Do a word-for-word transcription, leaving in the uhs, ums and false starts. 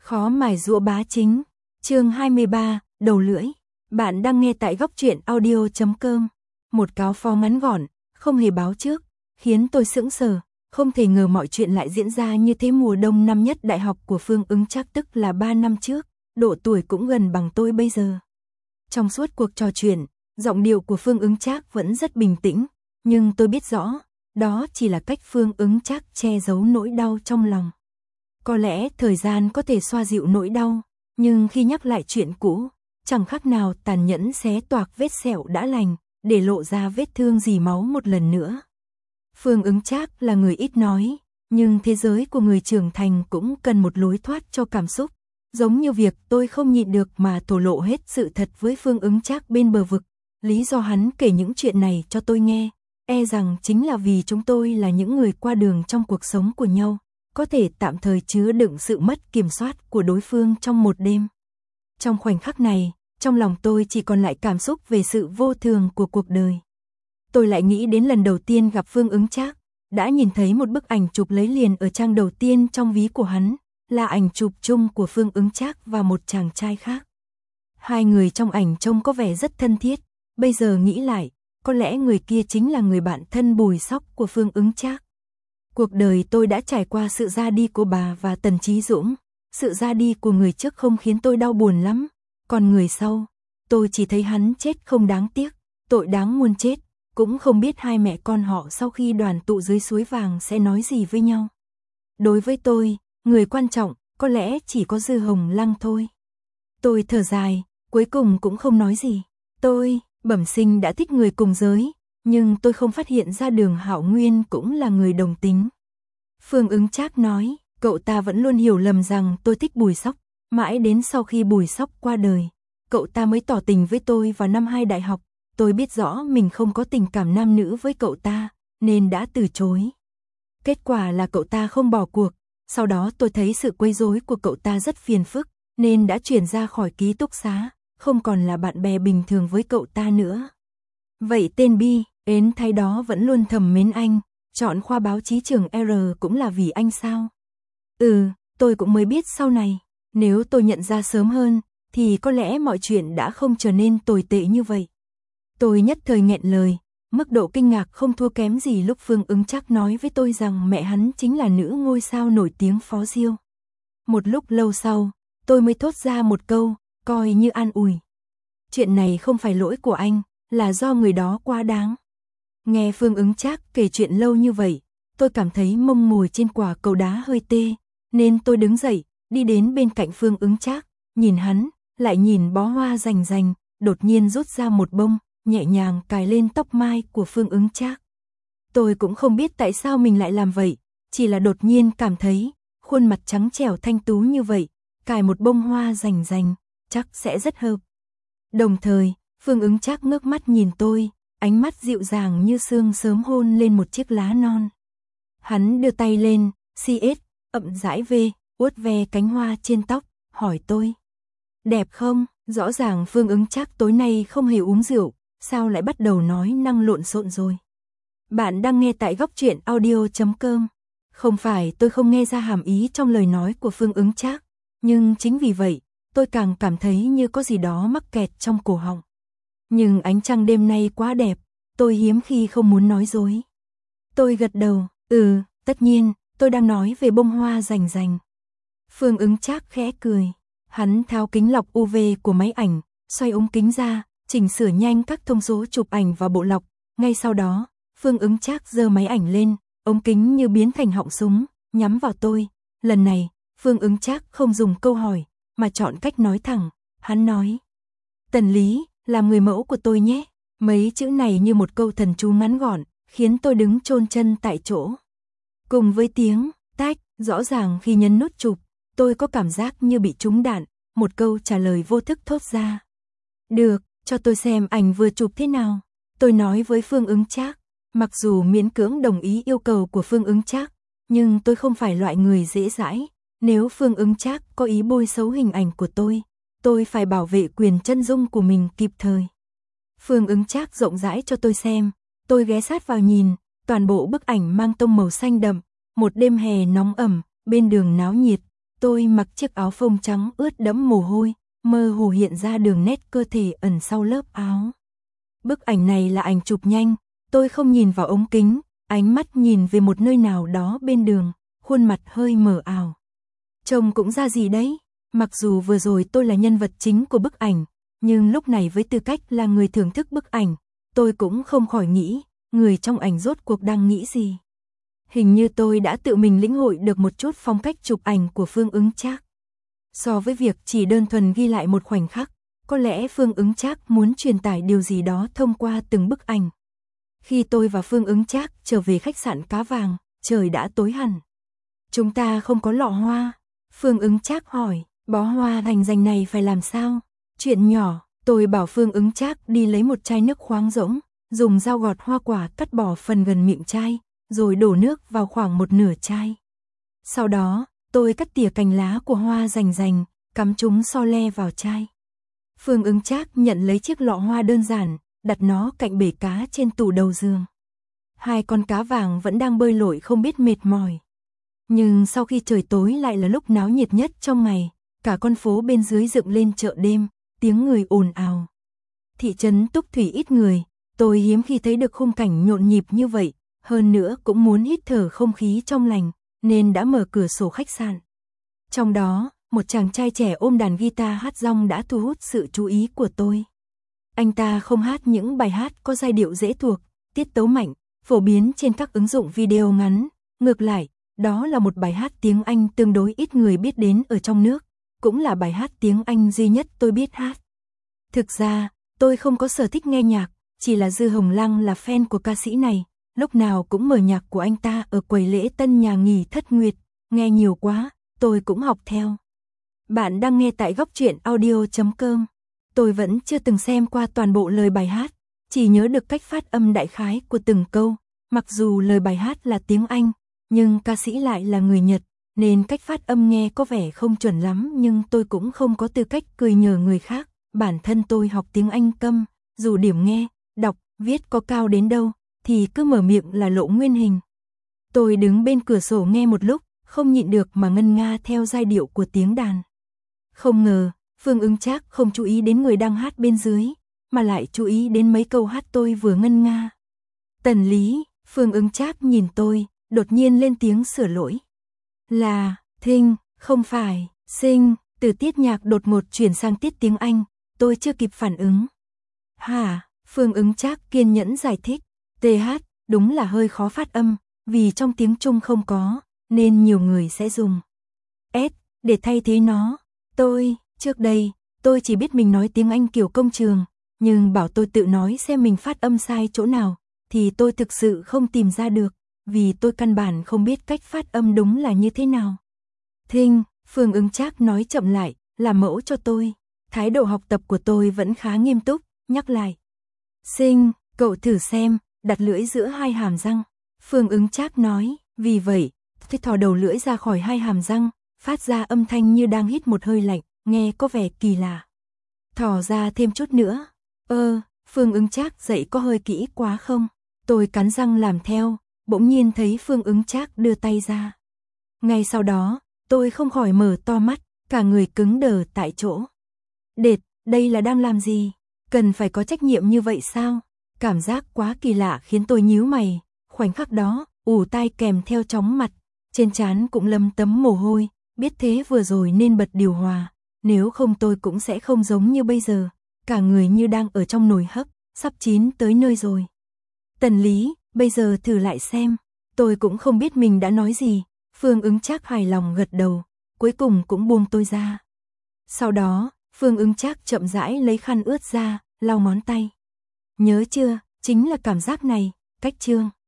Khó mài giũa bá chính. Chương hai mươi ba, đầu lưỡi. Bạn đang nghe tại góc truyện audio chấm com. Một cáo phó ngắn gọn, không hề báo trước, khiến tôi sững sờ, không thể ngờ mọi chuyện lại diễn ra như thế. Mùa đông năm nhất đại học của Phương Ứng Trác, tức là ba năm trước, độ tuổi cũng gần bằng tôi bây giờ. Trong suốt cuộc trò chuyện, giọng điệu của Phương Ứng Trác vẫn rất bình tĩnh, nhưng tôi biết rõ, đó chỉ là cách Phương Ứng Trác che giấu nỗi đau trong lòng. Có lẽ thời gian có thể xoa dịu nỗi đau, nhưng khi nhắc lại chuyện cũ, chẳng khác nào tàn nhẫn xé toạc vết sẹo đã lành, để lộ ra vết thương dì máu một lần nữa. Phương Ứng Trác là người ít nói, nhưng thế giới của người trưởng thành cũng cần một lối thoát cho cảm xúc. Giống như việc tôi không nhịn được mà thổ lộ hết sự thật với Phương Ứng Trác bên bờ vực. Lý do hắn kể những chuyện này cho tôi nghe, e rằng chính là vì chúng tôi là những người qua đường trong cuộc sống của nhau, có thể tạm thời chứa đựng sự mất kiểm soát của đối phương trong một đêm. Trong khoảnh khắc này, trong lòng tôi chỉ còn lại cảm xúc về sự vô thường của cuộc đời. Tôi lại nghĩ đến lần đầu tiên gặp Phương Ứng Trác, đã nhìn thấy một bức ảnh chụp lấy liền ở trang đầu tiên trong ví của hắn, là ảnh chụp chung của Phương Ứng Trác và một chàng trai khác. Hai người trong ảnh trông có vẻ rất thân thiết, bây giờ nghĩ lại, có lẽ người kia chính là người bạn thân bùi sóc của Phương Ứng Trác. Cuộc đời tôi đã trải qua sự ra đi của bà và Tần Chí Dũng, sự ra đi của người trước không khiến tôi đau buồn lắm, còn người sau, tôi chỉ thấy hắn chết không đáng tiếc, tội đáng muôn chết, cũng không biết hai mẹ con họ sau khi đoàn tụ dưới suối vàng sẽ nói gì với nhau. Đối với tôi, người quan trọng có lẽ chỉ có Dư Hồng Lăng thôi. Tôi thở dài, cuối cùng cũng không nói gì. Tôi, bẩm sinh đã thích người cùng giới, nhưng tôi không phát hiện ra Đường Hạo Nguyên cũng là người đồng tính. Phương Ứng Trác nói, cậu ta vẫn luôn hiểu lầm rằng tôi thích Bùi Sóc, mãi đến sau khi Bùi Sóc qua đời, cậu ta mới tỏ tình với tôi vào năm hai đại học. Tôi biết rõ mình không có tình cảm nam nữ với cậu ta, nên đã từ chối. Kết quả là cậu ta không bỏ cuộc, sau đó tôi thấy sự quấy rối của cậu ta rất phiền phức, nên đã chuyển ra khỏi ký túc xá, không còn là bạn bè bình thường với cậu ta nữa. Vậy tên Bi, ến thay đó vẫn luôn thầm mến anh, chọn khoa báo chí trường R cũng là vì anh sao? Ừ, tôi cũng mới biết sau này, nếu tôi nhận ra sớm hơn, thì có lẽ mọi chuyện đã không trở nên tồi tệ như vậy. Tôi nhất thời nghẹn lời, mức độ kinh ngạc không thua kém gì lúc Phương Ứng Trác nói với tôi rằng mẹ hắn chính là nữ ngôi sao nổi tiếng Phó Diêu. Một lúc lâu sau, tôi mới thốt ra một câu, coi như an ủi. Chuyện này không phải lỗi của anh, là do người đó quá đáng. Nghe Phương Ứng Trác kể chuyện lâu như vậy, tôi cảm thấy mông ngồi trên quả cầu đá hơi tê, nên tôi đứng dậy, đi đến bên cạnh Phương Ứng Trác, nhìn hắn, lại nhìn bó hoa rành rành, đột nhiên rút ra một bông, nhẹ nhàng cài lên tóc mai của Phương Ứng Trác. Tôi cũng không biết tại sao mình lại làm vậy, chỉ là đột nhiên cảm thấy, khuôn mặt trắng trẻo thanh tú như vậy, cài một bông hoa rành rành, chắc sẽ rất hợp. Đồng thời, Phương Ứng Trác ngước mắt nhìn tôi, ánh mắt dịu dàng như sương sớm hôn lên một chiếc lá non. Hắn đưa tay lên, xê ét, ậm rãi về, vuốt ve cánh hoa trên tóc, hỏi tôi. Đẹp không? Rõ ràng Phương Ứng Trác tối nay không hề uống rượu, sao lại bắt đầu nói năng lộn xộn rồi. Bạn đang nghe tại góc truyện audio chấm com. Không phải tôi không nghe ra hàm ý trong lời nói của Phương Ứng Trác, nhưng chính vì vậy, tôi càng cảm thấy như có gì đó mắc kẹt trong cổ họng. Nhưng ánh trăng đêm nay quá đẹp, tôi hiếm khi không muốn nói dối. Tôi gật đầu, ừ, tất nhiên, tôi đang nói về bông hoa rành rành. Phương Ứng Trác khẽ cười, hắn tháo kính lọc u vê của máy ảnh, xoay ống kính ra, chỉnh sửa nhanh các thông số chụp ảnh và bộ lọc. Ngay sau đó, Phương Ứng Trác giơ máy ảnh lên, ống kính như biến thành họng súng, nhắm vào tôi. Lần này, Phương Ứng Trác không dùng câu hỏi, mà chọn cách nói thẳng. Hắn nói, Tần Lý, làm người mẫu của tôi nhé. Mấy chữ này như một câu thần chú ngắn gọn, khiến tôi đứng chôn chân tại chỗ. Cùng với tiếng tách, rõ ràng khi nhấn nút chụp, tôi có cảm giác như bị trúng đạn, một câu trả lời vô thức thốt ra. Được, cho tôi xem ảnh vừa chụp thế nào. Tôi nói với Phương Ứng Trác, mặc dù miễn cưỡng đồng ý yêu cầu của Phương Ứng Trác, nhưng tôi không phải loại người dễ dãi. Nếu Phương Ứng Trác có ý bôi xấu hình ảnh của tôi, tôi phải bảo vệ quyền chân dung của mình kịp thời. Phương Ứng Trác rộng rãi cho tôi xem, tôi ghé sát vào nhìn, toàn bộ bức ảnh mang tông màu xanh đậm, một đêm hè nóng ẩm, bên đường náo nhiệt, Tôi mặc chiếc áo phông trắng ướt đẫm mồ hôi, mơ hồ hiện ra đường nét cơ thể ẩn sau lớp áo. Bức ảnh này là ảnh chụp nhanh, tôi không nhìn vào ống kính, ánh mắt nhìn về một nơi nào đó bên đường, khuôn mặt hơi mờ ảo. Trông cũng ra gì đấy, mặc dù vừa rồi tôi là nhân vật chính của bức ảnh, nhưng lúc này với tư cách là người thưởng thức bức ảnh, tôi cũng không khỏi nghĩ, người trong ảnh rốt cuộc đang nghĩ gì. Hình như tôi đã tự mình lĩnh hội được một chút phong cách chụp ảnh của Phương Ứng Trác. So với việc chỉ đơn thuần ghi lại một khoảnh khắc, có lẽ Phương Ứng Trác muốn truyền tải điều gì đó thông qua từng bức ảnh. Khi tôi và Phương Ứng Trác trở về khách sạn Cá Vàng, trời đã tối hẳn. Chúng ta không có lọ hoa. Phương Ứng Trác hỏi, bó hoa thành danh này phải làm sao? Chuyện nhỏ, tôi bảo Phương Ứng Trác đi lấy một chai nước khoáng rỗng, dùng dao gọt hoa quả cắt bỏ phần gần miệng chai, rồi đổ nước vào khoảng một nửa chai. Sau đó, tôi cắt tỉa cành lá của hoa rành rành, cắm chúng so le vào chai. Phương Ứng Trác nhận lấy chiếc lọ hoa đơn giản, đặt nó cạnh bể cá trên tủ đầu giường. Hai con cá vàng vẫn đang bơi lội không biết mệt mỏi. Nhưng sau khi trời tối lại là lúc náo nhiệt nhất trong ngày, cả con phố bên dưới dựng lên chợ đêm, tiếng người ồn ào. Thị trấn Túc Thủy ít người, tôi hiếm khi thấy được khung cảnh nhộn nhịp như vậy, hơn nữa cũng muốn hít thở không khí trong lành, nên đã mở cửa sổ khách sạn. Trong đó, một chàng trai trẻ ôm đàn guitar hát rong đã thu hút sự chú ý của tôi. Anh ta không hát những bài hát có giai điệu dễ thuộc, tiết tấu mạnh, phổ biến trên các ứng dụng video ngắn. Ngược lại, đó là một bài hát tiếng Anh tương đối ít người biết đến ở trong nước, cũng là bài hát tiếng Anh duy nhất tôi biết hát. Thực ra, tôi không có sở thích nghe nhạc, chỉ là Dư Hồng Lăng là fan của ca sĩ này, lúc nào cũng mở nhạc của anh ta ở quầy lễ tân nhà nghỉ Thất Nguyệt, nghe nhiều quá, tôi cũng học theo. Bạn đang nghe tại góc truyện audio chấm com. Tôi vẫn chưa từng xem qua toàn bộ lời bài hát, chỉ nhớ được cách phát âm đại khái của từng câu, mặc dù lời bài hát là tiếng Anh, nhưng ca sĩ lại là người Nhật, nên cách phát âm nghe có vẻ không chuẩn lắm, nhưng tôi cũng không có tư cách cười nhờ người khác, bản thân tôi học tiếng Anh câm, dù điểm nghe, đọc, viết có cao đến đâu, thì cứ mở miệng là lộ nguyên hình. Tôi đứng bên cửa sổ nghe một lúc, không nhịn được mà ngân nga theo giai điệu của tiếng đàn. Không ngờ, Phương Ứng Trác không chú ý đến người đang hát bên dưới, mà lại chú ý đến mấy câu hát tôi vừa ngân nga. Tần Lý, Phương Ứng Trác nhìn tôi, đột nhiên lên tiếng sửa lỗi. Là, Thinh, không phải, Sinh, từ tiết nhạc đột ngột chuyển sang tiết tiếng Anh, tôi chưa kịp phản ứng. Hả, Phương Ứng Trác kiên nhẫn giải thích, tê hát, đúng là hơi khó phát âm, vì trong tiếng Trung không có, nên nhiều người sẽ dùng S để thay thế nó. Tôi, trước đây, tôi chỉ biết mình nói tiếng Anh kiểu công trường, nhưng bảo tôi tự nói xem mình phát âm sai chỗ nào, thì tôi thực sự không tìm ra được, vì tôi căn bản không biết cách phát âm đúng là như thế nào. Thinh, Phương Ứng Trác nói chậm lại, làm mẫu cho tôi. Thái độ học tập của tôi vẫn khá nghiêm túc, nhắc lại. Sinh, cậu thử xem, đặt lưỡi giữa hai hàm răng. Phương Ứng Trác nói, vì vậy, tôi thò đầu lưỡi ra khỏi hai hàm răng, phát ra âm thanh như đang hít một hơi lạnh, nghe có vẻ kỳ lạ. Thò ra thêm chút nữa. Ơ, Phương Ứng Trác dạy có hơi kỹ quá không? Tôi cắn răng làm theo, bỗng nhiên thấy Phương Ứng Trác đưa tay ra. Ngay sau đó, tôi không khỏi mở to mắt, cả người cứng đờ tại chỗ. Đệt, đây là đang làm gì? Cần phải có trách nhiệm như vậy sao? Cảm giác quá kỳ lạ khiến tôi nhíu mày, khoảnh khắc đó, ù tai kèm theo chóng mặt, trên trán cũng lấm tấm mồ hôi, biết thế vừa rồi nên bật điều hòa, nếu không tôi cũng sẽ không giống như bây giờ, cả người như đang ở trong nồi hấp, sắp chín tới nơi rồi. Tần Lý, bây giờ thử lại xem, tôi cũng không biết mình đã nói gì, Phương Ứng Trác hài lòng gật đầu, cuối cùng cũng buông tôi ra. Sau đó, Phương Ứng Trác chậm rãi lấy khăn ướt ra, lau ngón tay. Nhớ chưa, chính là cảm giác này, cách chương.